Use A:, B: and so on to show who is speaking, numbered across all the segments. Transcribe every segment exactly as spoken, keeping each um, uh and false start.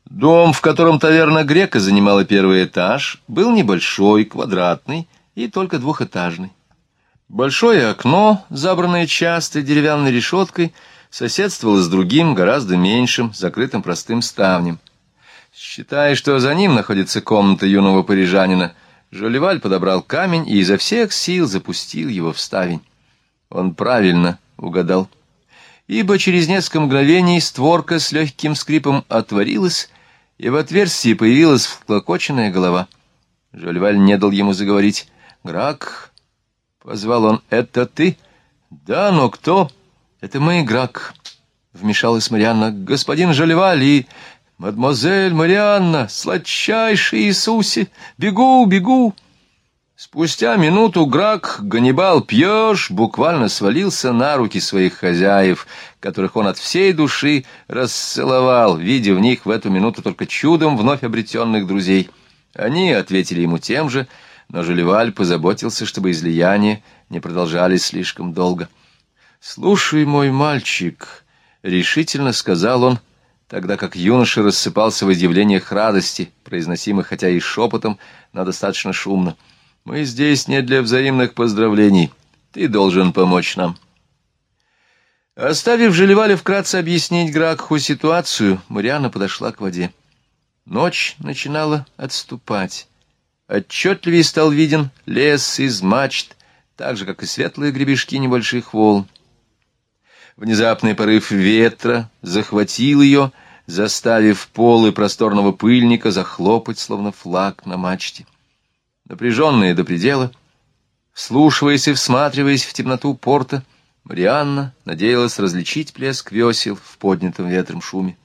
A: Дом, в котором таверна Грека занимала первый этаж, был небольшой, квадратный и только двухэтажный. Большое окно, забранное частой деревянной решеткой, соседствовало с другим, гораздо меньшим, закрытым простым ставнем. Считая, что за ним находится комната юного парижанина, Жолливаль подобрал камень и изо всех сил запустил его в ставень. Он правильно угадал, ибо через несколько мгновений створка с легким скрипом отворилась, и в отверстии появилась всклокоченная голова. Жолливаль не дал ему заговорить. «Грак!» — позвал он. «Это ты?» «Да, но кто?» «Это мы, Грак», — вмешалась Марианна. «Господин Жолливаль и мадемуазель Марианна, сладчайший Иисусе! Бегу, бегу!» Спустя минуту Грак, Ганнибал Пьёж, буквально свалился на руки своих хозяев, которых он от всей души расцеловал, видя в них в эту минуту только чудом вновь обретенных друзей. Они ответили ему тем же, но Жолливаль позаботился, чтобы излияния не продолжались слишком долго. «Слушай, мой мальчик», — решительно сказал он, тогда как юноша рассыпался в изъявлениях радости, произносимых хотя и шепотом, но достаточно шумно. «Мы здесь не для взаимных поздравлений. Ты должен помочь нам». Оставив Жолливаля вкратце объяснить Гракху ситуацию, Марианна подошла к воде. Ночь начинала отступать. Отчетливее стал виден лес из мачт, так же, как и светлые гребешки небольших волн. Внезапный порыв ветра захватил ее, заставив полы просторного пыльника захлопать, словно флаг на мачте. Напряженная до предела, вслушиваясь и всматриваясь в темноту порта, Марианна надеялась различить плеск весел в поднятом ветром шуме.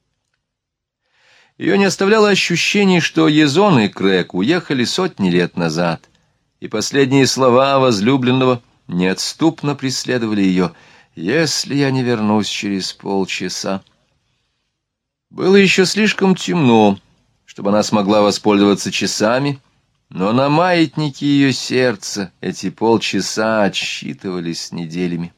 A: Ее не оставляло ощущение, что Езон и Крэк уехали сотни лет назад, и последние слова возлюбленного неотступно преследовали ее: «Если я не вернусь через полчаса». Было еще слишком темно, чтобы она смогла воспользоваться часами, но на маятнике ее сердца эти полчаса отсчитывались неделями.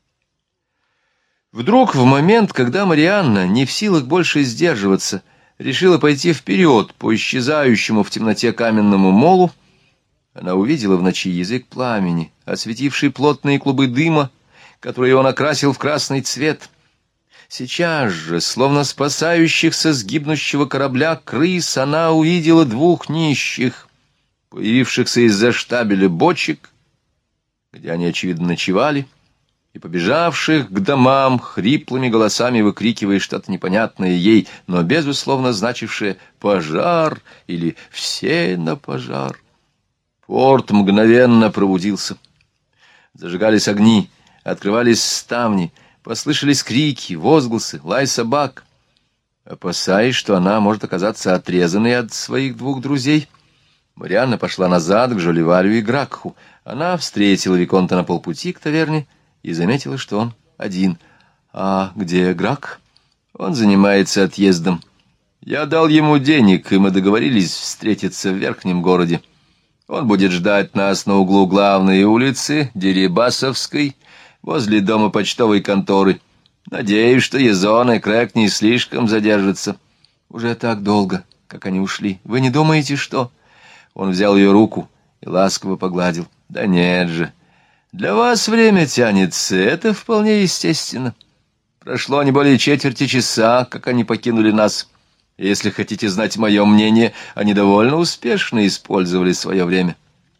A: Вдруг, в момент, когда Марианна, не в силах больше сдерживаться, решила пойти вперед по исчезающему в темноте каменному молу, она увидела в ночи язык пламени, осветивший плотные клубы дыма, которые он окрасил в красный цвет. Сейчас же, словно спасающихся с гибнущего корабля крыс, она увидела двух нищих, появившихся из-за штабеля бочек, где они, очевидно, ночевали, и побежавших к домам, хриплыми голосами выкрикивая что-то непонятное ей, но безусловно значившее «пожар» или «все на пожар». Порт мгновенно пробудился. Зажигались огни, открывались ставни, послышались крики, возгласы, лай собак. Опасаясь, что она может оказаться отрезанной от своих двух друзей, Марианна пошла назад к Жолливалю и Гракху. Она встретила виконта на полпути к таверне и заметила, что он один. «А где Грак?» «Он занимается отъездом. Я дал ему денег, и мы договорились встретиться в верхнем городе. Он будет ждать нас на углу главной улицы, Дерибасовской, возле дома почтовой конторы. Надеюсь, что Езон и Крэк не слишком задержатся». «Уже так долго, как они ушли. Вы не думаете, что...» Он взял ее руку и ласково погладил. «Да нет же, для вас время тянется, это вполне естественно. Прошло не более четверти часа, как они покинули нас. Если хотите знать мое мнение, они довольно успешно использовали свое время».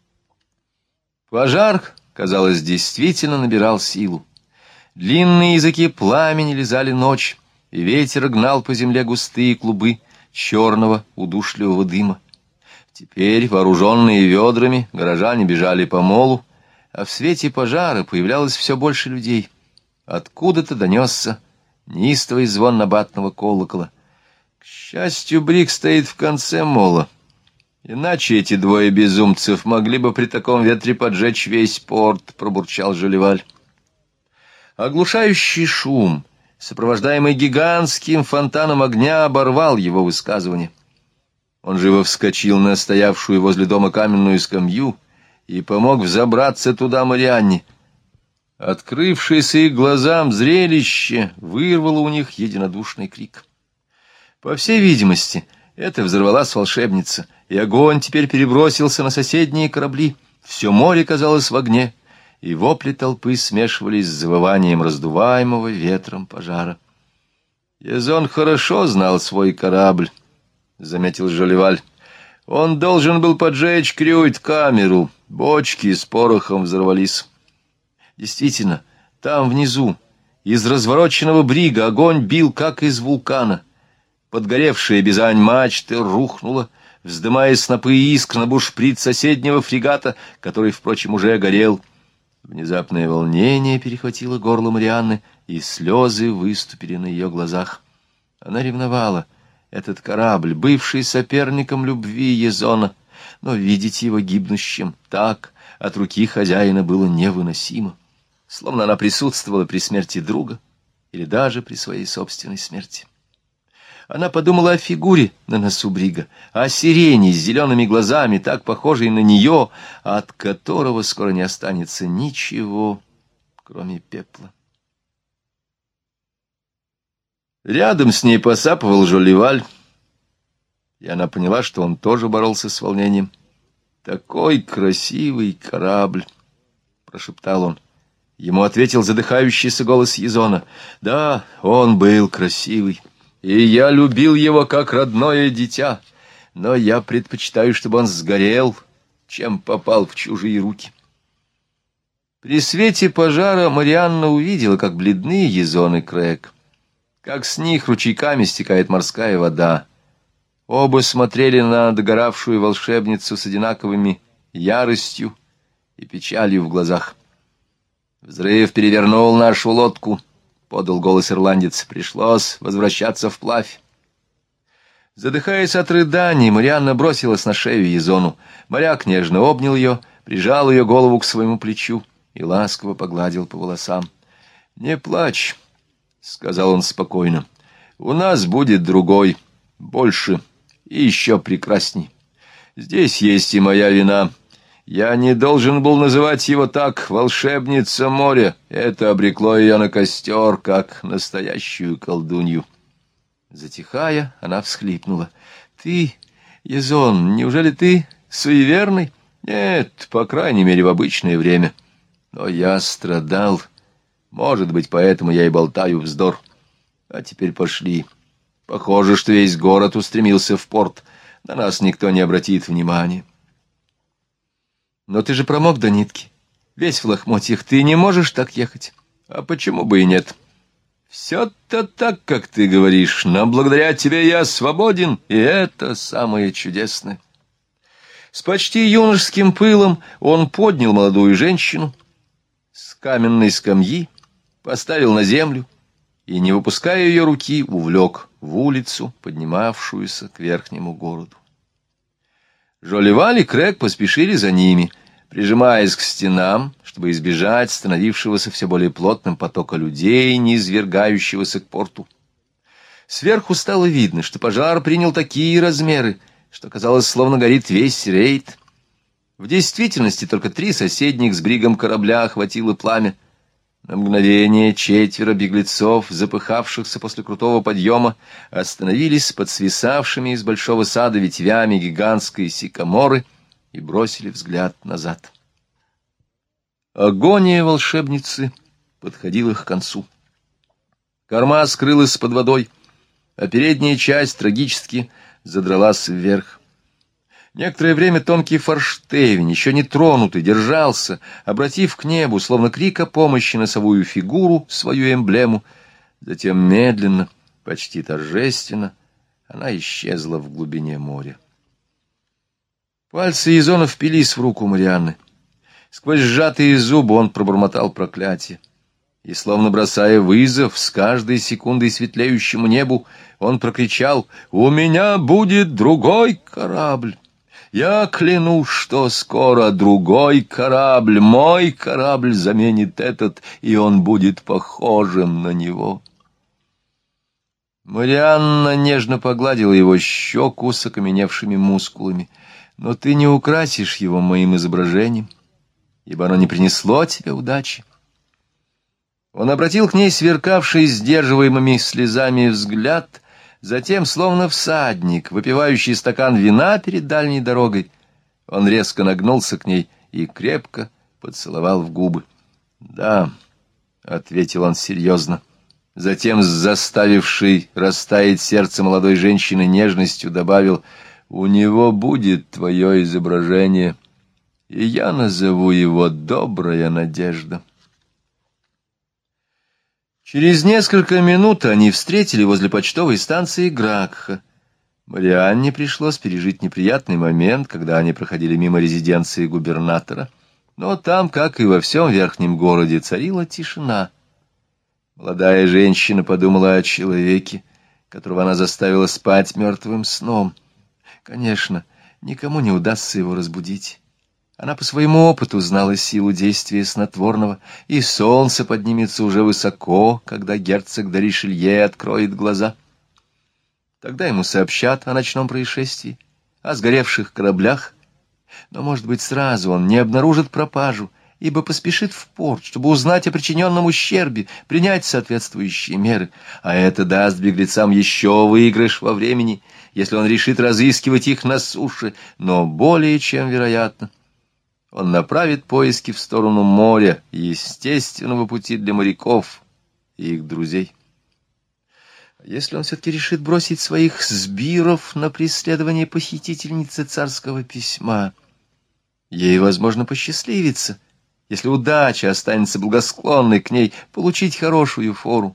A: Пожар, казалось, действительно набирал силу. Длинные языки пламени лизали ночь, и ветер гнал по земле густые клубы черного удушливого дыма. Теперь, вооруженные ведрами, горожане бежали по молу, а в свете пожара появлялось все больше людей. Откуда-то донесся неистовый звон набатного колокола. К счастью, Брик стоит в конце мола. Иначе эти двое безумцев могли бы при таком ветре поджечь весь порт, — пробурчал Жолливаль. Оглушающий шум, сопровождаемый гигантским фонтаном огня, оборвал его высказывание. Он живо вскочил на стоявшую возле дома каменную скамью и помог взобраться туда Марианне. Открывшееся их глазам зрелище вырвало у них единодушный крик. По всей видимости, это взорвалась волшебница, и огонь теперь перебросился на соседние корабли. Все море казалось в огне, и вопли толпы смешивались с завыванием раздуваемого ветром пожара. «Язон хорошо знал свой корабль», — заметил Жолливаль. «Он должен был поджечь крюйт-камеру. Бочки с порохом взорвались». Действительно, там внизу, из развороченного брига, огонь бил, как из вулкана. Подгоревшая бизань мачты рухнула, вздымая снопы искр на бушприт соседнего фрегата, который, впрочем, уже горел. Внезапное волнение перехватило горло Марианны, и слезы выступили на ее глазах. Она ревновала этот корабль, бывший соперником любви Язона, но видеть его гибнущим так от руки хозяина было невыносимо, словно она присутствовала при смерти друга или даже при своей собственной смерти. Она подумала о фигуре на носу брига, о сирене с зелеными глазами, так похожей на нее, от которого скоро не останется ничего, кроме пепла. Рядом с ней посапывал Жолливаль, и она поняла, что он тоже боролся с волнением. «Такой красивый корабль!» — прошептал он. Ему ответил задыхающийся голос Язона. «Да, он был красивый, и я любил его как родное дитя, но я предпочитаю, чтобы он сгорел, чем попал в чужие руки». При свете пожара Марианна увидела, как бледны Язон и Крэг, как с них ручейками стекает морская вода. Оба смотрели на догоравшую волшебницу с одинаковыми яростью и печалью в глазах. «Взрыв перевернул нашу лодку», — подал голос ирландец. «Пришлось возвращаться вплавь». Задыхаясь от рыданий, Марианна бросилась на шею Язону. Моряк нежно обнял ее, прижал ее голову к своему плечу и ласково погладил по волосам. «Не плачь», — сказал он спокойно. «У нас будет другой, больше и еще прекрасней. Здесь есть и моя вина. Я не должен был называть его так, волшебница моря. Это обрекло ее на костер, как настоящую колдунью». Затихая, она всхлипнула. «Ты, Язон, неужели ты суеверный?» «Нет, по крайней мере, в обычное время. Но я страдал. Может быть, поэтому я и болтаю вздор. А теперь пошли. Похоже, что весь город устремился в порт. На нас никто не обратит внимания». «Но ты же промок до нитки. Весь в лохмотьях. Ты не можешь так ехать». «А почему бы и нет? Все-то так, как ты говоришь, но благодаря тебе я свободен, и это самое чудесное». С почти юношеским пылом он поднял молодую женщину с каменной скамьи, поставил на землю и, не выпуская ее руки, увлек в улицу, поднимавшуюся к верхнему городу. Жолливаль и Крэг поспешили за ними, прижимаясь к стенам, чтобы избежать становившегося все более плотным потока людей, низвергающегося к порту. Сверху стало видно, что пожар принял такие размеры, что, казалось, словно горит весь рейд. В действительности только три соседних с бригом корабля охватило пламя. На мгновение четверо беглецов, запыхавшихся после крутого подъема, остановились под свисавшими из большого сада ветвями гигантской сикаморы и бросили взгляд назад. Агония волшебницы подходила к концу. Корма скрылась под водой, а передняя часть трагически задралась вверх. Некоторое время тонкий форштевень, еще не тронутый, держался, обратив к небу, словно крик о помощи, носовую фигуру, свою эмблему. Затем медленно, почти торжественно, она исчезла в глубине моря. Пальцы Язона впились в руку Марианны. Сквозь сжатые зубы он пробормотал проклятие. И, словно бросая вызов с каждой секундой светлеющему небу, он прокричал: «У меня будет другой корабль! Я клянусь, что скоро другой корабль, мой корабль заменит этот, и он будет похожим на него». Марианна нежно погладила его щеку с окаменевшими мускулами. «Но ты не украсишь его моим изображением, ибо оно не принесло тебе удачи». Он обратил к ней сверкавший сдерживаемыми слезами взгляд, Затем, словно всадник, выпивающий стакан вина перед дальней дорогой, он резко нагнулся к ней и крепко поцеловал в губы. «Да», — ответил он серьезно, затем, с заставившей растаять сердце молодой женщины нежностью, добавил: «У него будет твое изображение, и я назову его «Добрая надежда». Через несколько минут они встретили возле почтовой станции Гракха. Марианне пришлось пережить неприятный момент, когда они проходили мимо резиденции губернатора, но там, как и во всем верхнем городе, царила тишина. Молодая женщина подумала о человеке, которого она заставила спать мертвым сном. Конечно, никому не удастся его разбудить. Она по своему опыту знала силу действия снотворного, и солнце поднимется уже высоко, когда герцог де Ришелье откроет глаза. Тогда ему сообщат о ночном происшествии, о сгоревших кораблях, но, может быть, сразу он не обнаружит пропажу, ибо поспешит в порт, чтобы узнать о причиненном ущербе, принять соответствующие меры, а это даст беглецам еще выигрыш во времени, если он решит разыскивать их на суше, но более чем вероятно, он направит поиски в сторону моря, естественного пути для моряков и их друзей. Если он все-таки решит бросить своих сбиров на преследование похитительницы царского письма, ей, возможно, посчастливится, если удача останется благосклонной к ней, получить хорошую фору.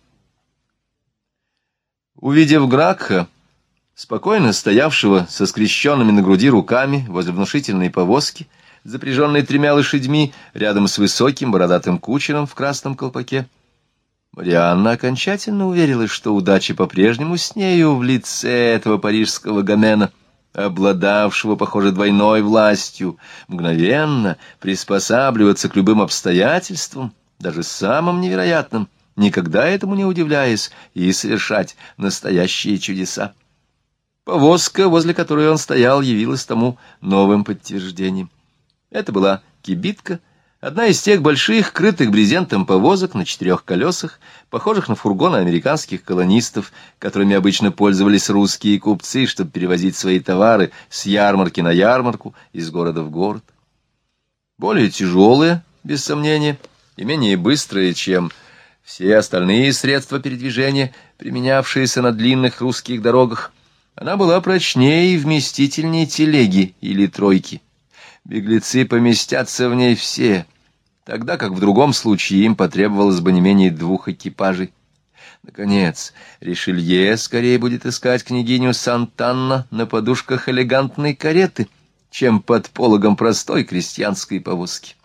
A: Увидев Гракха, спокойно стоявшего со скрещенными на груди руками возле внушительной повозки, запряженной тремя лошадьми, рядом с высоким бородатым кучером в красном колпаке, Марианна окончательно уверилась, что удача по-прежнему с нею в лице этого парижского гомена, обладавшего, похоже, двойной властью, мгновенно приспосабливаться к любым обстоятельствам, даже самым невероятным, никогда этому не удивляясь, и совершать настоящие чудеса. Повозка, возле которой он стоял, явилась тому новым подтверждением. Это была кибитка, одна из тех больших, крытых брезентом повозок на четырех колесах, похожих на фургоны американских колонистов, которыми обычно пользовались русские купцы, чтобы перевозить свои товары с ярмарки на ярмарку, из города в город. Более тяжелая, без сомнения, и менее быстрая, чем все остальные средства передвижения, применявшиеся на длинных русских дорогах, она была прочнее и вместительнее телеги или тройки. Беглецы поместятся в ней все, тогда как в другом случае им потребовалось бы не менее двух экипажей. Наконец, Ришелье скорее будет искать княгиню Сантанна на подушках элегантной кареты, чем под пологом простой крестьянской повозки.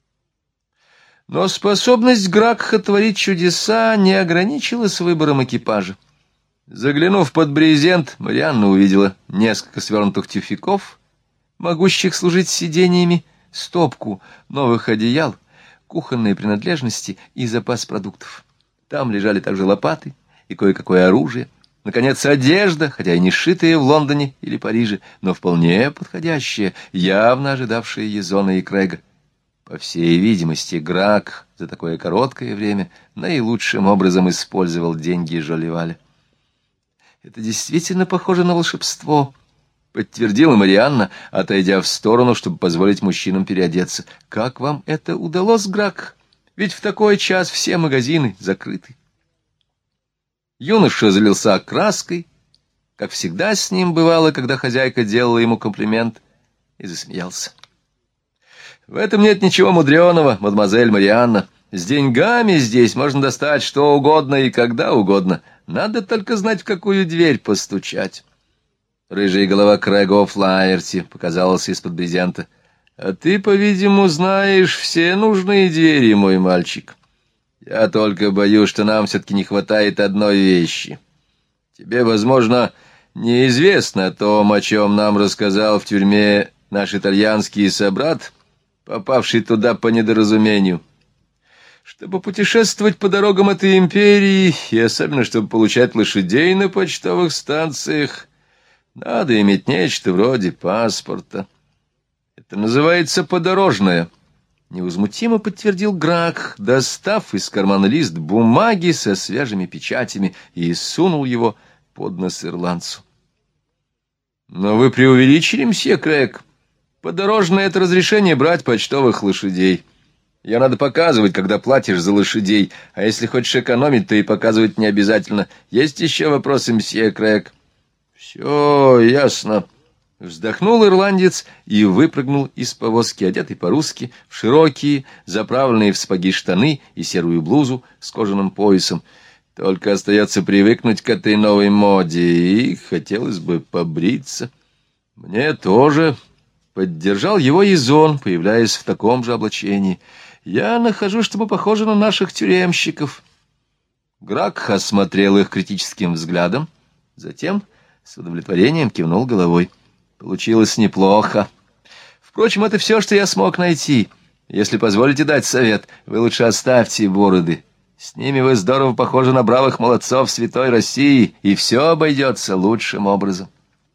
A: Но способность Гракха творить чудеса не ограничилась выбором экипажа. Заглянув под брезент, Марианна увидела несколько свернутых тюфяков, могущих служить сидениями, стопку новых одеял, кухонные принадлежности и запас продуктов. Там лежали также лопаты и кое-какое оружие. Наконец, одежда, хотя и не сшитая в Лондоне или Париже, но вполне подходящая, явно ожидавшая Езона и Крэга. По всей видимости, Грак за такое короткое время наилучшим образом использовал деньги Жолливаля. Это действительно похоже на волшебство, — подтвердила Марианна, отойдя в сторону, чтобы позволить мужчинам переодеться. — Как вам это удалось, Грак? Ведь в такой час все магазины закрыты. Юноша залился краской, как всегда с ним бывало, когда хозяйка делала ему комплимент, и засмеялся. — В этом нет ничего мудреного, мадемуазель Марианна. С деньгами здесь можно достать что угодно и когда угодно. Надо только знать, в какую дверь постучать. Рыжая голова Крэга О'Флаерти показалась из-под брезента. — А ты, по-видимому, знаешь все нужные двери, мой мальчик. Я только боюсь, что нам все-таки не хватает одной вещи. Тебе, возможно, неизвестно о том, о чем нам рассказал в тюрьме наш итальянский собрат, попавший туда по недоразумению. Чтобы путешествовать по дорогам этой империи, и особенно чтобы получать лошадей на почтовых станциях, надо иметь нечто вроде паспорта. Это называется подорожное. Невозмутимо подтвердил Грак, достав из кармана лист бумаги со свежими печатями, и сунул его под нос ирландцу. «Но вы преувеличили, мсье Крэг. Подорожное — это разрешение брать почтовых лошадей. Ее надо показывать, когда платишь за лошадей, а если хочешь экономить, то и показывать не обязательно. Есть еще вопросы, мсье Крэг?» «Все ясно». Вздохнул ирландец и выпрыгнул из повозки, одетый по-русски, в широкие, заправленные в сапоги штаны и серую блузу с кожаным поясом. «Только остается привыкнуть к этой новой моде, и хотелось бы побриться». «Мне тоже», — поддержал его Изон, появляясь в таком же облачении. «Я нахожу, что мы похожи на наших тюремщиков». Гракх осмотрел их критическим взглядом, затем с удовлетворением кивнул головой. «Получилось неплохо. Впрочем, это все, что я смог найти. Если позволите дать совет, вы лучше оставьте бороды. С ними вы здорово похожи на бравых молодцов святой России, и все обойдется лучшим образом».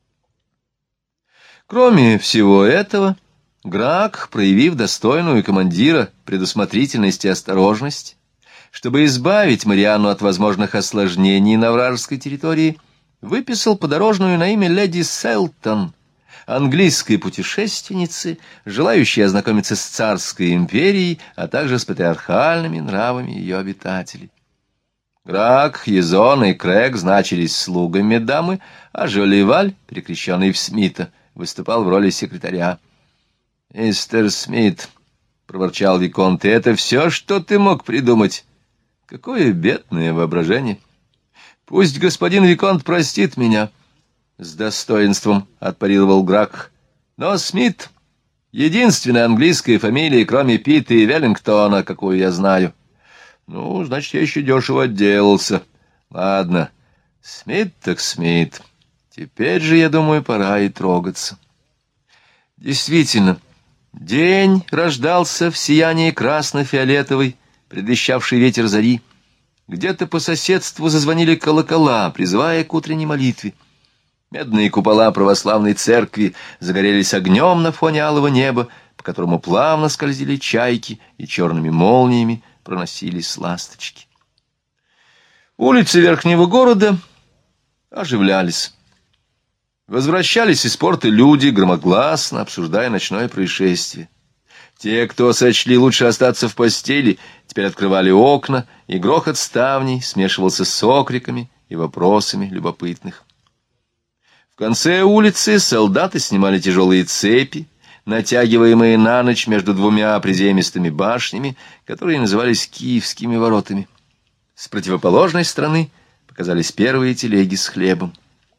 A: Кроме всего этого, Гракх, проявив достойную командира предусмотрительность и осторожность, чтобы избавить Марианну от возможных осложнений на вражеской территории, выписал подорожную на имя леди Селтон, английской путешественницы, желающей ознакомиться с царской империей, а также с патриархальными нравами ее обитателей. Гракх, Изон и Крэг значились слугами дамы, а Жолливаль, перекрещенный в Смита, выступал в роли секретаря. «Мистер Смит», — проворчал виконт, — «это все, что ты мог придумать? Какое бедное воображение! Пусть господин виконт простит меня». С достоинством отпарировал Гракх. «Но Смит — единственная английская фамилия, кроме Питта и Веллингтона, какую я знаю. Ну, значит, я еще дешево отделался. Ладно, Смит так Смит. Теперь же, я думаю, пора и трогаться». Действительно, день рождался в сиянии красно-фиолетовой, предвещавший ветер зари. Где-то по соседству зазвонили колокола, призывая к утренней молитве. Медные купола православной церкви загорелись огнем на фоне алого неба, по которому плавно скользили чайки и черными молниями проносились ласточки. Улицы верхнего города оживлялись. Возвращались из порта люди, громогласно обсуждая ночное происшествие. Те, кто сочли лучше остаться в постели, теперь открывали окна, и грохот ставней смешивался с окриками и вопросами любопытных. В конце улицы солдаты снимали тяжелые цепи, натягиваемые на ночь между двумя приземистыми башнями, которые назывались Киевскими воротами. С противоположной стороны показались первые телеги с хлебом.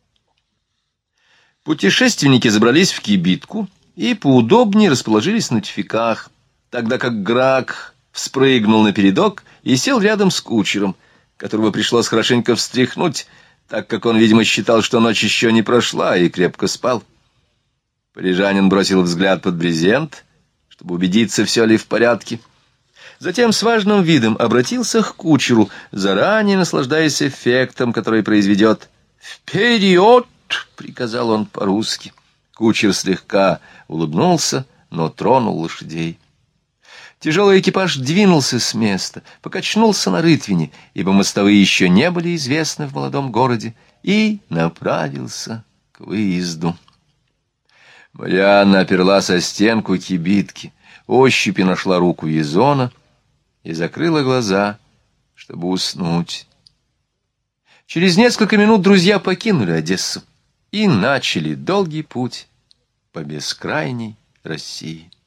A: Путешественники забрались в кибитку и поудобнее расположились на тюфяках, тогда как Гракх вспрыгнул на передок и сел рядом с кучером, которого пришлось хорошенько встряхнуть, так как он, видимо, считал, что ночь еще не прошла, и крепко спал. Парижанин бросил взгляд под брезент, чтобы убедиться, все ли в порядке. Затем с важным видом обратился к кучеру, заранее наслаждаясь эффектом, который произведет. «Вперед!» — приказал он по-русски. Кучер слегка улыбнулся, но тронул лошадей. Тяжелый экипаж двинулся с места, покачнулся на рытвине, ибо мостовые еще не были известны в молодом городе, и направился к выезду. Марианна оперлась о стенку кибитки, ощупью нашла руку Изона и закрыла глаза, чтобы уснуть. Через несколько минут друзья покинули Одессу и начали долгий путь по бескрайней России.